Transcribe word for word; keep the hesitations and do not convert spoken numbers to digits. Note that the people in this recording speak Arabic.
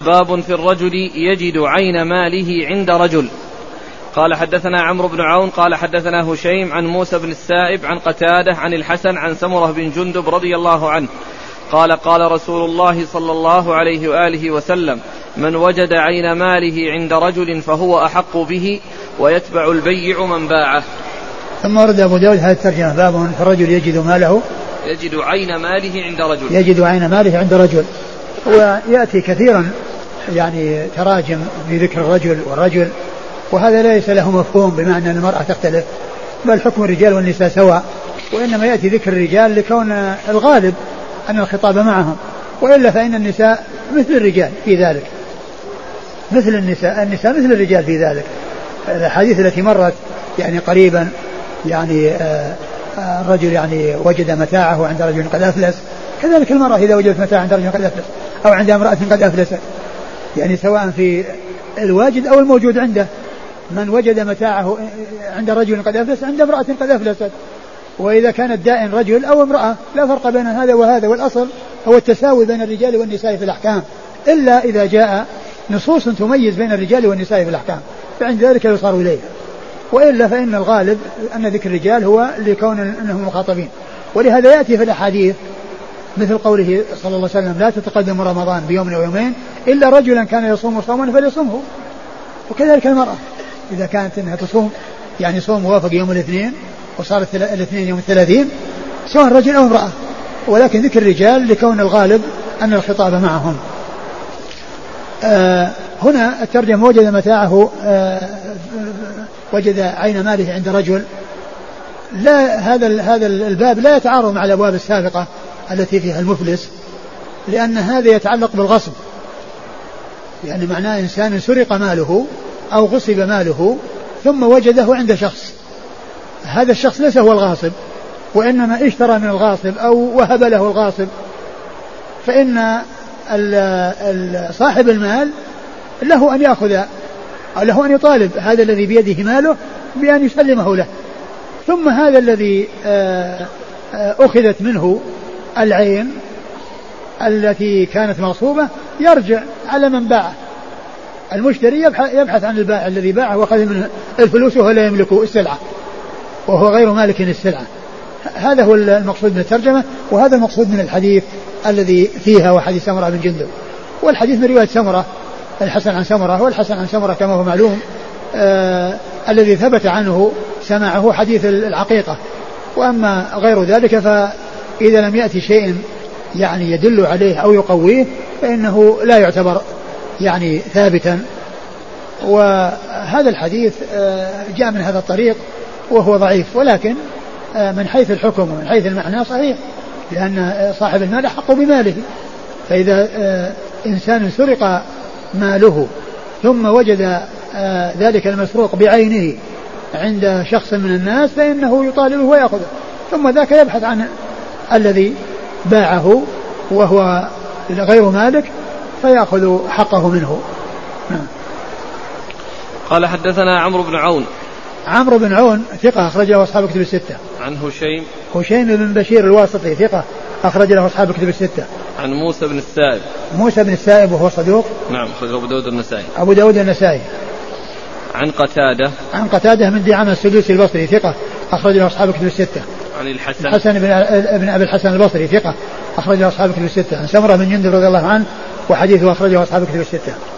باب في الرجل يجد عين ماله عند رجل. قال حدثنا عمرو بن عون قال حدثنا هشيم عن موسى بن السائب عن قتادة عن الحسن عن سمرة بن جندب رضي الله عنه قال قال رسول الله صلى الله عليه وآله وسلم: من وجد عين ماله عند رجل فهو أحق به ويتبع البيع من باعه. ثم ورد أبو داود هذه الترجمة: باب في الرجل يجد ماله يجد عين ماله عند رجل يجد عين ماله عند رجل. ويأتي كثيرا يعني تراجم بذكر الرجل والرجل، وهذا ليس له مفهوم بمعنى أن المرأة تختلف، بل حكم الرجال والنساء سواء، وإنما يأتي ذكر الرجال لكون الغالب أن الخطاب معهم، وإلا فإن النساء مثل الرجال في ذلك، مثل النساء النساء مثل الرجال في ذلك. الحديث التي مرت يعني قريبا يعني آه الرجل يعني وجد متاعه عند رجل قد أفلس، كذلك المرأة إذا وجدت متاع عند رجل قد أفلس أو عند امرأة قد أفلست، يعني سواء في الواجد أو الموجود عنده. من وجد متاعه عند رجل قد أفلس عند امرأة قد أفلست، وإذا كان الدائن رجل أو امرأة لا فرق بين هذا وهذا، والأصل هو التساوي بين الرجال والنساء في الأحكام، إلا إذا جاء نصوص تميز بين الرجال والنساء في الأحكام فعند ذلك يصار إليها، وإلا فإن الغالب أن ذكر الرجال هو لكون أنهم مخاطبين. ولهذا يأتي في الأحاديث مثل قوله صلى الله عليه وسلم: لا تتقدم رمضان بيوم أو يومين إلا رجلا كان يصوم صوما فليصومه. وكذلك المرأة إذا كانت أنها تصوم يعني صوم موافق يوم الاثنين وصارت الاثنين يوم الثلاثين، سواء رجل أو امرأة، ولكن ذكر الرجال لكون الغالب أن الخطاب معهم. آه هنا الترجمة: وجد متاعه آه وجد عين ماله عند رجل. لا هذا هذا الباب لا يتعارض مع الأبواب السابقة التي فيها المفلس، لأن هذا يتعلق بالغصب، يعني معناه إنسان سرق ماله أو غصب ماله ثم وجده عند شخص، هذا الشخص ليس هو الغاصب وإنما اشترى من الغاصب أو وهب له الغاصب، فإن صاحب المال له أن يأخذ أو له أن يطالب هذا الذي بيده ماله بأن يسلمه له، ثم هذا الذي أخذت منه العين التي كانت مغصوبة يرجع على من باعه. المشتري يبحث عن البائع الذي باعه وأخذ منه الفلوس وهو لا يملك السلعة وهو غير مالك السلعة. هذا هو المقصود من الترجمة، وهذا المقصود من الحديث الذي فيها وحديث سمرة بن جندب. والحديث من رواية سمرة الحسن عن سمرة، والحسن عن سمرة كما هو معلوم آه الذي ثبت عنه سماعه حديث العقيقة. وأما غير ذلك فإذا لم يأتي شيء يعني يدل عليه أو يقويه فإنه لا يعتبر يعني ثابتا. وهذا الحديث آه جاء من هذا الطريق وهو ضعيف، ولكن آه من حيث الحكم ومن حيث المعنى صحيح، لأن صاحب المال أحق بماله. فإذا آه إنسان سرق ماله ثم وجد آه ذلك المسروق بعينه عند شخص من الناس فإنه يطالبه ويأخذه، ثم ذاك يبحث عن الذي باعه وهو غير مالك فيأخذ حقه منه. قال حدثنا عمرو بن عون. عمرو بن عون ثقة أخرج له أصحاب كتب الستة. عن هشيم هشيم بن بشير الواسطي ثقة أخرج له أصحاب كتب الستة. عن موسى بن السائب. موسى بن السائب وهو صدوق. نعم أخرج أبو داود النسائي. أبو داود النسائي. عن قتادة. عن قتادة من دعامة السدوسي البصري ثقة أخرج له أصحاب كتب الستة. عن الحسن. الحسن بن ابن أبي الحسن البصري ثقة أخرج له أصحاب كتب الستة. عن سمرة بن جندب رضي الله عنه وحديثه أخرجه أصحاب كتب الستة.